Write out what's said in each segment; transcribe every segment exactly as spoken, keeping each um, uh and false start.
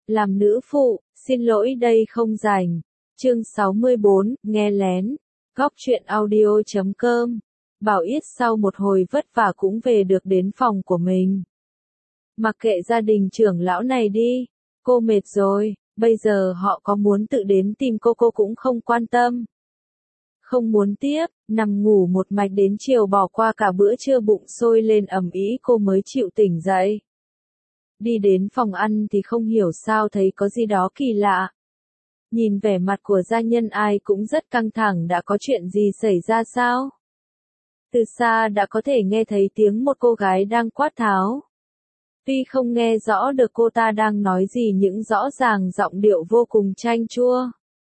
Làm nữ phụ, xin lỗi đây không rảnh. Chương sáu mươi bốn, nghe lén. Góc truyện audio chấm com. Bảo Yết sau một hồi vất vả cũng về được đến phòng của mình. Mặc kệ gia đình trưởng lão này đi, cô mệt rồi, bây giờ họ có muốn tự đến tìm cô cô cũng không quan tâm. Không muốn tiếp, nằm ngủ một mạch đến chiều bỏ qua cả bữa trưa bụng sôi lên ầm ĩ cô mới chịu tỉnh dậy. Đi đến phòng ăn thì không hiểu sao thấy có gì đó kỳ lạ. Nhìn vẻ mặt của gia nhân ai cũng rất căng thẳng, đã có chuyện gì xảy ra sao? Từ xa đã có thể nghe thấy tiếng một cô gái đang quát tháo. Tuy không nghe rõ được cô ta đang nói gì nhưng rõ ràng giọng điệu vô cùng chanh chua.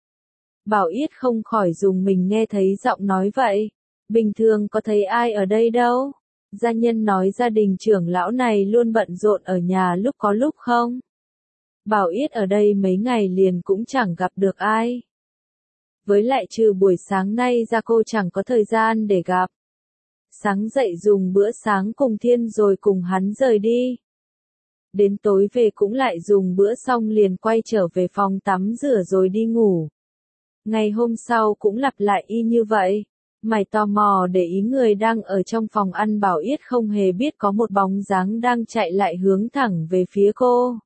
Bảo Yết không khỏi dùng mình nghe thấy giọng nói vậy. Bình thường có thấy ai ở đây đâu. Gia nhân nói gia đình trưởng lão này luôn bận rộn ở nhà lúc có lúc không. Bảo Yết ở đây mấy ngày liền cũng chẳng gặp được ai. Với lại trừ buổi sáng nay ra cô chẳng có thời gian để gặp. Sáng dậy dùng bữa sáng cùng Thiên rồi cùng hắn rời đi. Đến tối về cũng lại dùng bữa xong liền quay trở về phòng tắm rửa rồi đi ngủ. Ngày hôm sau cũng lặp lại y như vậy. Mày tò mò để ý người đang ở trong phòng ăn. Bảo Yết không hề biết có một bóng dáng đang chạy lại hướng thẳng về phía cô.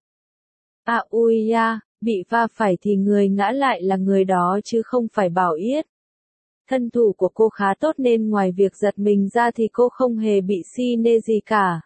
À ui ya, bị va phải thì người ngã lại là người đó chứ không phải Bảo Yết. Thân thủ của cô khá tốt nên ngoài việc giật mình ra thì cô không hề bị si nê gì cả.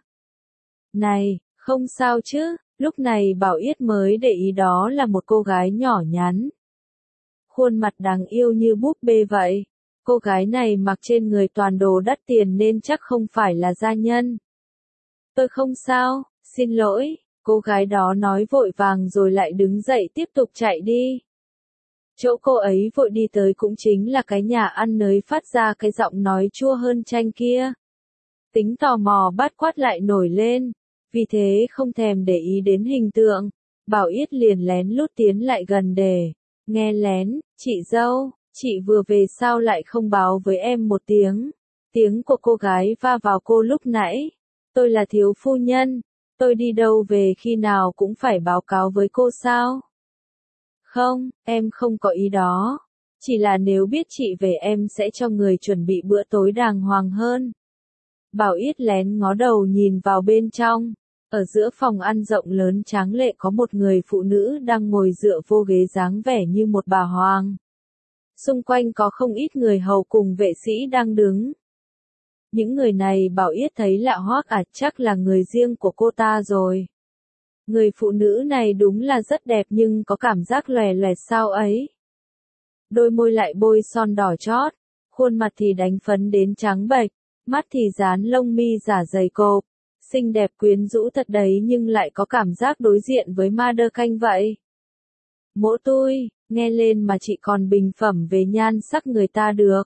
Này, không sao chứ, lúc này Bảo Yết mới để ý đó là một cô gái nhỏ nhắn. Khuôn mặt đáng yêu như búp bê vậy. Cô gái này mặc trên người toàn đồ đắt tiền nên chắc không phải là gia nhân. Tôi không sao, xin lỗi, cô gái đó nói vội vàng rồi lại đứng dậy tiếp tục chạy đi. Chỗ cô ấy vội đi tới cũng chính là cái nhà ăn nơi phát ra cái giọng nói chua hơn chanh kia. Tính tò mò bát quát lại nổi lên, vì thế không thèm để ý đến hình tượng. Bảo Yết liền lén lút tiến lại gần để nghe lén. Chị dâu, chị vừa về sao lại không báo với em một tiếng? Tiếng của cô gái va vào cô lúc nãy. Tôi là thiếu phu nhân, tôi đi đâu về khi nào cũng phải báo cáo với cô sao? Không, em không có ý đó. Chỉ là nếu biết chị về em sẽ cho người chuẩn bị bữa tối đàng hoàng hơn. Bảo Yết lén ngó đầu nhìn vào bên trong. Ở giữa phòng ăn rộng lớn tráng lệ có một người phụ nữ đang ngồi dựa vô ghế dáng vẻ như một bà hoàng. Xung quanh có không ít người hầu cùng vệ sĩ đang đứng. Những người này Bảo Yết thấy lạ hoắc à, chắc là người riêng của cô ta rồi. Người phụ nữ này đúng là rất đẹp nhưng có cảm giác lòe loẹt sao ấy. Đôi môi lại bôi son đỏ chót, khuôn mặt thì đánh phấn đến trắng bệch, mắt thì dán lông mi giả dày cộp, xinh đẹp quyến rũ thật đấy nhưng lại có cảm giác đối diện với ma đơ canh vậy. Mỗ tôi, nghe lên mà chị còn bình phẩm về nhan sắc người ta được.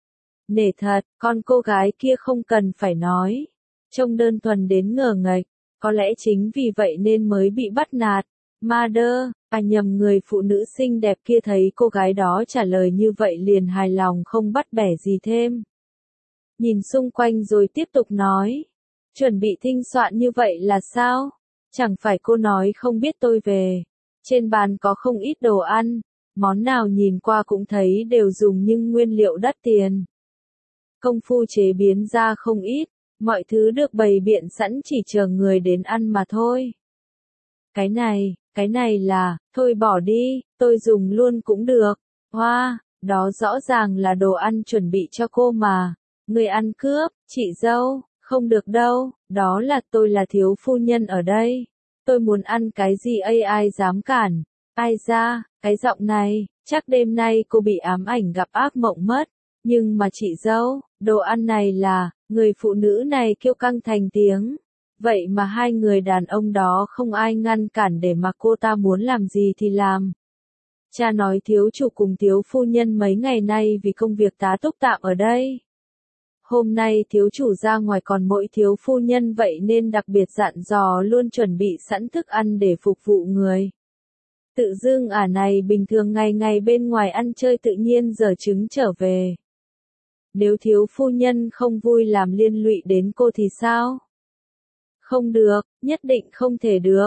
Nể thật, con cô gái kia không cần phải nói. Trông đơn thuần đến ngờ nghệch, có lẽ chính vì vậy nên mới bị bắt nạt. Ma đơ, à nhầm, người phụ nữ xinh đẹp kia thấy cô gái đó trả lời như vậy liền hài lòng không bắt bẻ gì thêm. Nhìn xung quanh rồi tiếp tục nói. Chuẩn bị thinh soạn như vậy là sao? Chẳng phải cô nói không biết tôi về. Trên bàn có không ít đồ ăn, món nào nhìn qua cũng thấy đều dùng nhưng nguyên liệu đắt tiền. Công phu chế biến ra không ít, mọi thứ được bày biện sẵn chỉ chờ người đến ăn mà thôi. Cái này, cái này là, thôi bỏ đi, tôi dùng luôn cũng được. Hoa, wow, đó rõ ràng là đồ ăn chuẩn bị cho cô mà. Người ăn cướp, chị dâu, không được đâu, đó là tôi là thiếu phu nhân ở đây. Tôi muốn ăn cái gì ấy ai dám cản. Ai ra, cái giọng này, chắc đêm nay cô bị ám ảnh gặp ác mộng mất. Nhưng mà chị dâu, đồ ăn này là, người phụ nữ này kêu căng thành tiếng. Vậy mà hai người đàn ông đó không ai ngăn cản để mà cô ta muốn làm gì thì làm. Cha nói thiếu chủ cùng thiếu phu nhân mấy ngày nay vì công việc tá túc tạm ở đây. Hôm nay thiếu chủ ra ngoài còn mỗi thiếu phu nhân vậy nên đặc biệt dặn dò luôn chuẩn bị sẵn thức ăn để phục vụ người. Tự dưng ả này bình thường ngày ngày bên ngoài ăn chơi tự nhiên giờ trứng trở về. Nếu thiếu phu nhân không vui làm liên lụy đến cô thì sao? Không được, nhất định không thể được.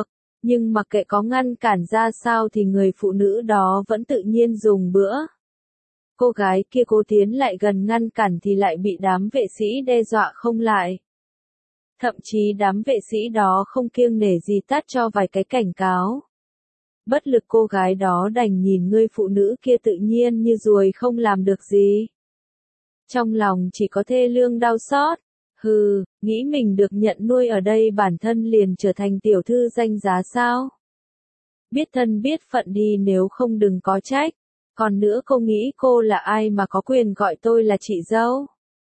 Nhưng mặc kệ có ngăn cản ra sao thì người phụ nữ đó vẫn tự nhiên dùng bữa. Cô gái kia cố tiến lại gần ngăn cản thì lại bị đám vệ sĩ đe dọa không lại. Thậm chí đám vệ sĩ đó không kiêng nể gì tát cho vài cái cảnh cáo. Bất lực cô gái đó đành nhìn người phụ nữ kia tự nhiên như ruồi không làm được gì. Trong lòng chỉ có thê lương đau xót. Hừ, nghĩ mình được nhận nuôi ở đây bản thân liền trở thành tiểu thư danh giá sao? Biết thân biết phận đi nếu không đừng có trách. Còn nữa cô nghĩ cô là ai mà có quyền gọi tôi là chị dâu?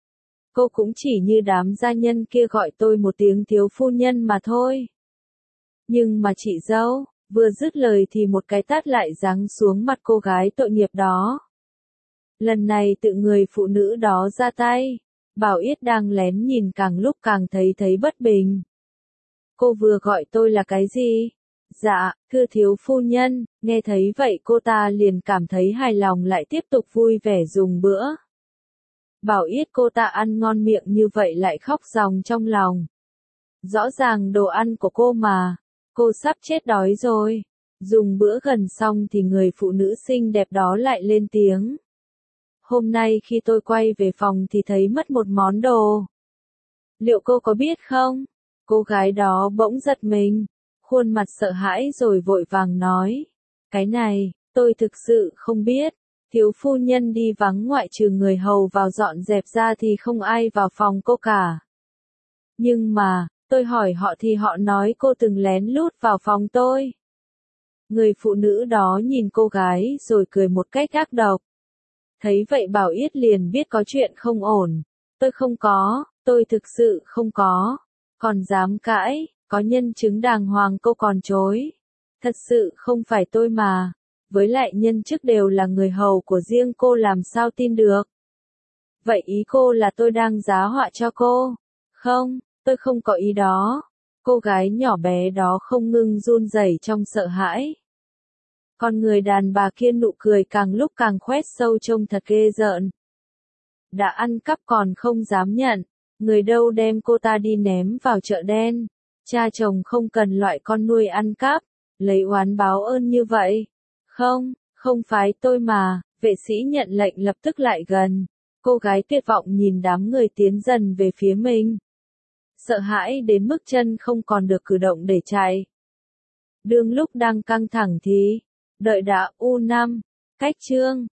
Cô cũng chỉ như đám gia nhân kia gọi tôi một tiếng thiếu phu nhân mà thôi. Nhưng mà chị dâu, vừa dứt lời thì một cái tát lại giáng xuống mặt cô gái tội nghiệp đó. Lần này tự người phụ nữ đó ra tay. Bảo Yết đang lén nhìn càng lúc càng thấy thấy bất bình. Cô vừa gọi tôi là cái gì? Dạ, thưa thiếu phu nhân, nghe thấy vậy cô ta liền cảm thấy hài lòng lại tiếp tục vui vẻ dùng bữa. Bảo Yết cô ta ăn ngon miệng như vậy lại khóc ròng trong lòng. Rõ ràng đồ ăn của cô mà, cô sắp chết đói rồi. Dùng bữa gần xong thì người phụ nữ xinh đẹp đó lại lên tiếng. Hôm nay khi tôi quay về phòng thì thấy mất một món đồ. Liệu cô có biết không? Cô gái đó bỗng giật mình, khuôn mặt sợ hãi rồi vội vàng nói. Cái này, tôi thực sự không biết. Thiếu phu nhân đi vắng ngoại trừ người hầu vào dọn dẹp ra thì không ai vào phòng cô cả. Nhưng mà, tôi hỏi họ thì họ nói cô từng lén lút vào phòng tôi. Người phụ nữ đó nhìn cô gái rồi cười một cách ác độc. Thấy vậy Bảo Yết liền biết có chuyện không ổn. Tôi không có, tôi thực sự không có. Còn dám cãi, có nhân chứng đàng hoàng cô còn chối. Thật sự không phải tôi mà. Với lại nhân chức đều là người hầu của riêng cô làm sao tin được. Vậy ý cô là tôi đang giá họa cho cô? Không, tôi không có ý đó. Cô gái nhỏ bé đó không ngừng run rẩy trong sợ hãi. Còn người đàn bà kia nụ cười càng lúc càng khoét sâu trông thật ghê rợn. Đã ăn cắp còn không dám nhận, người đâu đem cô ta đi ném vào chợ đen. Cha chồng không cần loại con nuôi ăn cắp, lấy oán báo ơn như vậy. Không, không phải tôi mà, vệ sĩ nhận lệnh lập tức lại gần. Cô gái tuyệt vọng nhìn đám người tiến dần về phía mình. Sợ hãi đến mức chân không còn được cử động để chạy. Đương lúc đang căng thẳng thì, đợi đã u năm, cách chương.